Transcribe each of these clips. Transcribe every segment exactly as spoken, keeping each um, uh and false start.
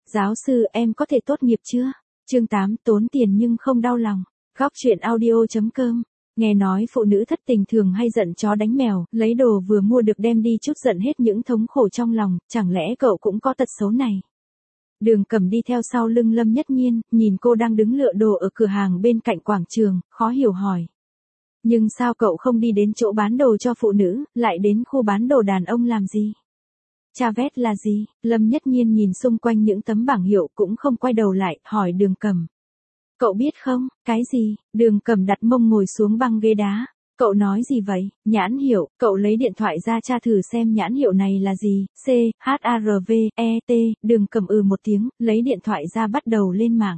Giáo sư, em có thể tốt nghiệp chưa? Chương tám, tốn tiền nhưng không đau lòng. Góc truyện audio chấm com. Nghe nói phụ nữ thất tình thường hay giận chó đánh mèo, lấy đồ vừa mua được đem đi chút giận hết những thống khổ trong lòng, chẳng lẽ cậu cũng có tật xấu này? Đường Cẩm đi theo sau lưng Lâm Nhất Nhiên, nhìn cô đang đứng lựa đồ ở cửa hàng bên cạnh quảng trường, khó hiểu hỏi. Nhưng sao cậu không đi đến chỗ bán đồ cho phụ nữ, lại đến khu bán đồ đàn ông làm gì? Chavez là gì? Lâm Nhất Nhiên nhìn xung quanh những tấm bảng hiệu cũng không quay đầu lại, hỏi Đường Cẩm. Cậu biết không, cái gì? Đường Cẩm đặt mông ngồi xuống băng ghế đá. Cậu nói gì vậy? Nhãn hiệu, cậu lấy điện thoại ra tra thử xem nhãn hiệu này là gì, C, H A R V E T, Đường Cẩm ừ một tiếng, lấy điện thoại ra bắt đầu lên mạng.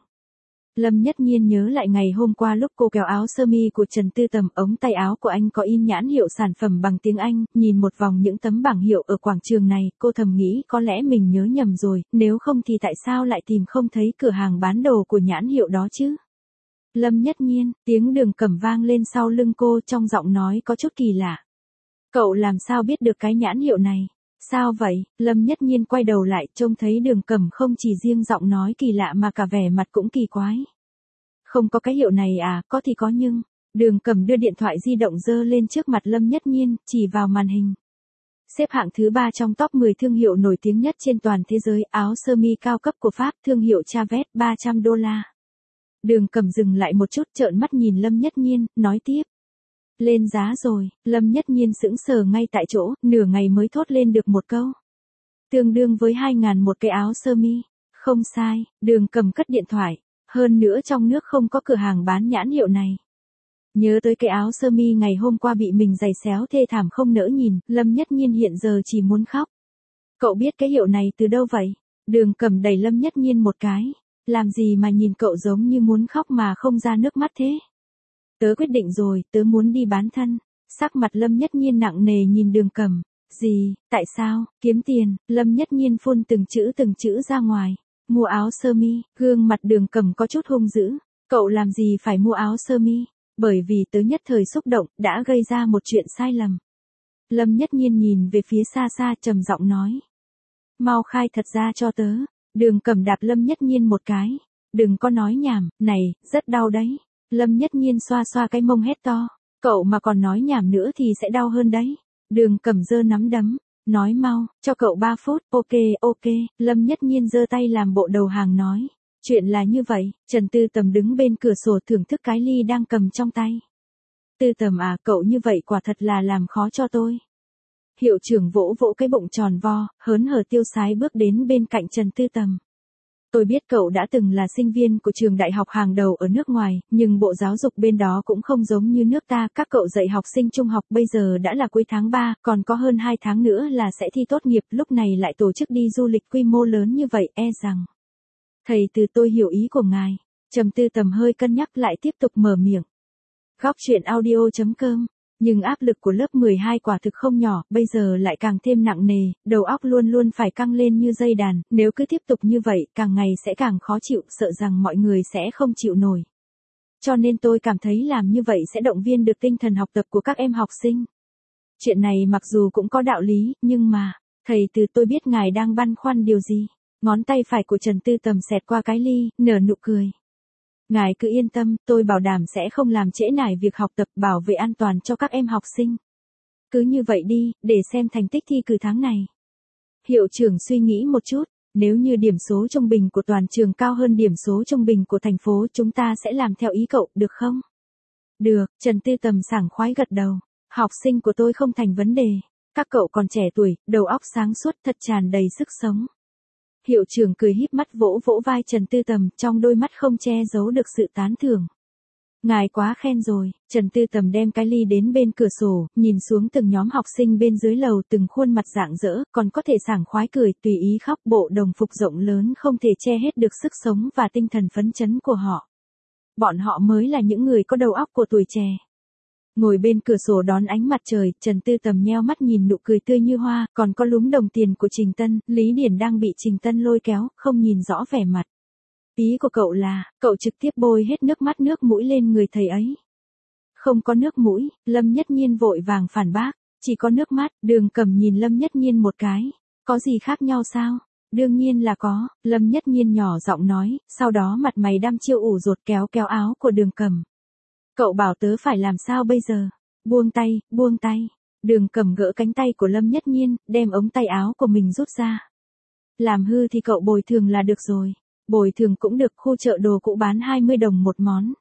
Lâm Nhất Nhiên nhớ lại ngày hôm qua lúc cô kéo áo sơ mi của Trần Tư Tầm, ống tay áo của anh có in nhãn hiệu sản phẩm bằng tiếng Anh, nhìn một vòng những tấm bảng hiệu ở quảng trường này, cô thầm nghĩ có lẽ mình nhớ nhầm rồi, nếu không thì tại sao lại tìm không thấy cửa hàng bán đồ của nhãn hiệu đó chứ? Lâm Nhất Nhiên, tiếng Đường Cẩm vang lên sau lưng cô, trong giọng nói có chút kỳ lạ. Cậu làm sao biết được cái nhãn hiệu này? Sao vậy? Lâm Nhất Nhiên quay đầu lại, trông thấy Đường Cẩm không chỉ riêng giọng nói kỳ lạ mà cả vẻ mặt cũng kỳ quái. Không có cái hiệu này à? Có thì có nhưng. Đường Cẩm đưa điện thoại di động giơ lên trước mặt Lâm Nhất Nhiên, chỉ vào màn hình. Xếp hạng thứ ba trong top mười thương hiệu nổi tiếng nhất trên toàn thế giới, áo sơ mi cao cấp của Pháp, thương hiệu Chavez, ba trăm đô la. Đường Cẩm dừng lại một chút, trợn mắt nhìn Lâm Nhất Nhiên, nói tiếp. Lên giá rồi. Lâm Nhất Nhiên sững sờ ngay tại chỗ, nửa ngày mới thốt lên được một câu. Tương đương với hai ngàn một cái áo sơ mi. Không sai. Đường Cẩm cất điện thoại. Hơn nữa trong nước không có cửa hàng bán nhãn hiệu này. Nhớ tới cái áo sơ mi ngày hôm qua bị mình giày xéo thê thảm không nỡ nhìn, Lâm Nhất Nhiên hiện giờ chỉ muốn khóc. Cậu biết cái hiệu này từ đâu vậy? Đường Cẩm đẩy Lâm Nhất Nhiên một cái. Làm gì mà nhìn cậu giống như muốn khóc mà không ra nước mắt thế? Tớ quyết định rồi, tớ muốn đi bán thân. Sắc mặt Lâm Nhất Nhiên nặng nề nhìn Đường Cẩm. Gì, tại sao? Kiếm tiền. Lâm Nhất Nhiên phun từng chữ từng chữ ra ngoài. Mua áo sơ mi. Gương mặt Đường Cẩm có chút hung dữ. Cậu làm gì phải mua áo sơ mi? Bởi vì tớ nhất thời xúc động, đã gây ra một chuyện sai lầm. Lâm Nhất Nhiên nhìn về phía xa xa trầm giọng nói. Mau khai thật ra cho tớ. Đường Cẩm đạp Lâm Nhất Nhiên một cái. Đừng có nói nhảm, này, rất đau đấy. Lâm Nhất Nhiên xoa xoa cái mông hét to. Cậu mà còn nói nhảm nữa thì sẽ đau hơn đấy. Đường Cẩm giơ nắm đấm. Nói mau, cho cậu ba phút. Ok, ok. Lâm Nhất Nhiên giơ tay làm bộ đầu hàng nói. Chuyện là như vậy, Trần Tư Tầm đứng bên cửa sổ thưởng thức cái ly đang cầm trong tay. Tư Tầm à, cậu như vậy quả thật là làm khó cho tôi. Hiệu trưởng vỗ vỗ cái bụng tròn vo, hớn hở tiêu sái bước đến bên cạnh Trần Tư Tầm. Tôi biết cậu đã từng là sinh viên của trường đại học hàng đầu ở nước ngoài, nhưng bộ giáo dục bên đó cũng không giống như nước ta. Các cậu dạy học sinh trung học bây giờ đã là cuối tháng ba, còn có hơn hai tháng nữa là sẽ thi tốt nghiệp, lúc này lại tổ chức đi du lịch quy mô lớn như vậy, e rằng. Thầy từ tôi hiểu ý của ngài. Trầm Tư Tầm hơi cân nhắc lại tiếp tục mở miệng. Góc truyện audio chấm com. Nhưng áp lực của lớp mười hai quả thực không nhỏ, bây giờ lại càng thêm nặng nề, đầu óc luôn luôn phải căng lên như dây đàn, nếu cứ tiếp tục như vậy, càng ngày sẽ càng khó chịu, sợ rằng mọi người sẽ không chịu nổi. Cho nên tôi cảm thấy làm như vậy sẽ động viên được tinh thần học tập của các em học sinh. Chuyện này mặc dù cũng có đạo lý, nhưng mà, thầy từ tôi biết ngài đang băn khoăn điều gì. Ngón tay phải của Trần Tư Tầm xẹt qua cái ly, nở nụ cười. Ngài cứ yên tâm, tôi bảo đảm sẽ không làm trễ nải việc học tập, bảo vệ an toàn cho các em học sinh. Cứ như vậy đi, để xem thành tích thi cử tháng này. Hiệu trưởng suy nghĩ một chút, nếu như điểm số trung bình của toàn trường cao hơn điểm số trung bình của thành phố, chúng ta sẽ làm theo ý cậu, được không? Được, Trần Tư Tầm sảng khoái gật đầu. Học sinh của tôi không thành vấn đề. Các cậu còn trẻ tuổi, đầu óc sáng suốt, thật tràn đầy sức sống. Hiệu trưởng cười híp mắt vỗ vỗ vai Trần Tư Tầm, trong đôi mắt không che giấu được sự tán thưởng. Ngài quá khen rồi. Trần Tư Tầm đem cái ly đến bên cửa sổ, nhìn xuống từng nhóm học sinh bên dưới lầu, từng khuôn mặt rạng rỡ, còn có thể sảng khoái cười, tùy ý khóc, bộ đồng phục rộng lớn không thể che hết được sức sống và tinh thần phấn chấn của họ. Bọn họ mới là những người có đầu óc của tuổi trẻ. Ngồi bên cửa sổ đón ánh mặt trời, Trần Tư Tầm nheo mắt nhìn nụ cười tươi như hoa, còn có lúm đồng tiền của Trình Tân, Lý Điển đang bị Trình Tân lôi kéo, không nhìn rõ vẻ mặt. Ý của cậu là, cậu trực tiếp bôi hết nước mắt nước mũi lên người thầy ấy. Không có nước mũi, Lâm Nhất Nhiên vội vàng phản bác, chỉ có nước mắt. Đường Cẩm nhìn Lâm Nhất Nhiên một cái. Có gì khác nhau sao? Đương nhiên là có, Lâm Nhất Nhiên nhỏ giọng nói, sau đó mặt mày đăm chiêu ủ rột kéo kéo áo của Đường Cẩm. Cậu bảo tớ phải làm sao bây giờ? Buông tay, buông tay. Đường Cẩm gỡ cánh tay của Lâm Nhất Nhiên, đem ống tay áo của mình rút ra. Làm hư thì cậu bồi thường là được rồi. Bồi thường cũng được, khu chợ đồ cũ bán hai mươi đồng một món.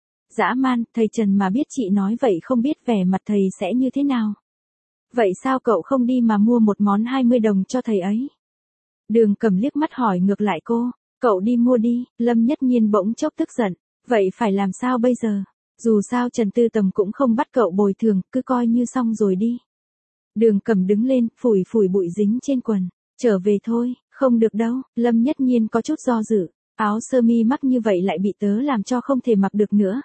Dã man, thầy Trần mà biết chị nói vậy không biết vẻ mặt thầy sẽ như thế nào. Vậy sao cậu không đi mà mua một món hai mươi đồng cho thầy ấy? Đường Cẩm liếc mắt hỏi ngược lại cô, cậu đi mua đi, Lâm Nhất Nhiên bỗng chốc tức giận, vậy phải làm sao bây giờ? Dù sao Trần Tư Tầm cũng không bắt cậu bồi thường, cứ coi như xong rồi đi. Đường Cẩm đứng lên, phủi phủi bụi dính trên quần, trở về thôi, không được đâu, Lâm Nhất Nhiên có chút do dự, áo sơ mi mắc như vậy lại bị tớ làm cho không thể mặc được nữa.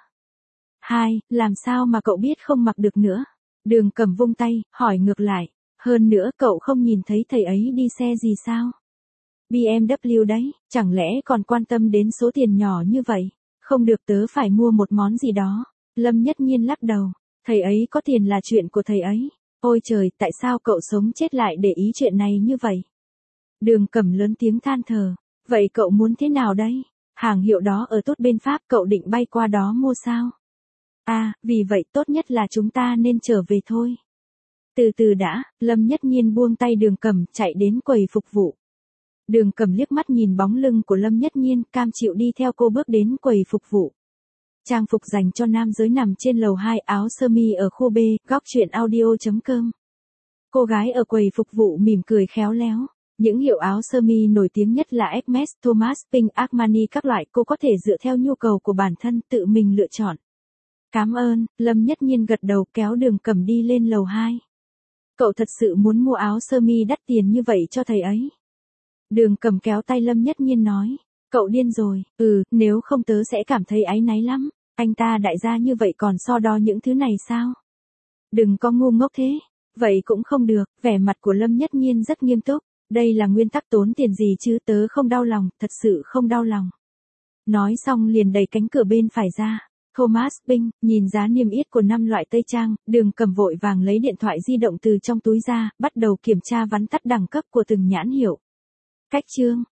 Hai, làm sao mà cậu biết không mặc được nữa? Đường Cẩm vung tay, hỏi ngược lại, hơn nữa cậu không nhìn thấy thầy ấy đi xe gì sao? bê em vê đấy, chẳng lẽ còn quan tâm đến số tiền nhỏ như vậy? Không được, tớ phải mua một món gì đó. Lâm Nhất Nhiên lắc đầu, thầy ấy có tiền là chuyện của thầy ấy. Ôi trời, tại sao cậu sống chết lại để ý chuyện này như vậy? Đường Cẩm lớn tiếng than thở, vậy cậu muốn thế nào đây? Hàng hiệu đó ở tốt bên Pháp, cậu định bay qua đó mua sao? À, vì vậy tốt nhất là chúng ta nên trở về thôi. Từ từ đã, Lâm Nhất Nhiên buông tay Đường Cẩm, chạy đến quầy phục vụ. Đường Cẩm liếc mắt nhìn bóng lưng của Lâm Nhất Nhiên, cam chịu đi theo cô bước đến quầy phục vụ. Trang phục dành cho nam giới nằm trên lầu hai, áo sơ mi ở khu B, góc truyện audio chấm com. Cô gái ở quầy phục vụ mỉm cười khéo léo. Những hiệu áo sơ mi nổi tiếng nhất là Hermes, Thomas Pink, Armani các loại, cô có thể dựa theo nhu cầu của bản thân tự mình lựa chọn. Cảm ơn, Lâm Nhất Nhiên gật đầu kéo Đường Cẩm đi lên lầu hai. Cậu thật sự muốn mua áo sơ mi đắt tiền như vậy cho thầy ấy? Đường Cẩm kéo tay Lâm Nhất Nhiên nói, cậu điên rồi, ừ, nếu không tớ sẽ cảm thấy áy náy lắm, anh ta đại gia như vậy còn so đo những thứ này sao? Đừng có ngu ngốc thế, vậy cũng không được, vẻ mặt của Lâm Nhất Nhiên rất nghiêm túc, đây là nguyên tắc tốn tiền gì chứ, tớ không đau lòng, thật sự không đau lòng. Nói xong liền đẩy cánh cửa bên phải ra. Thomas Pink, nhìn giá niêm yết của năm loại tây trang, Đường Cẩm vội vàng lấy điện thoại di động từ trong túi ra, bắt đầu kiểm tra vắn tắt đẳng cấp của từng nhãn hiệu. Cách chương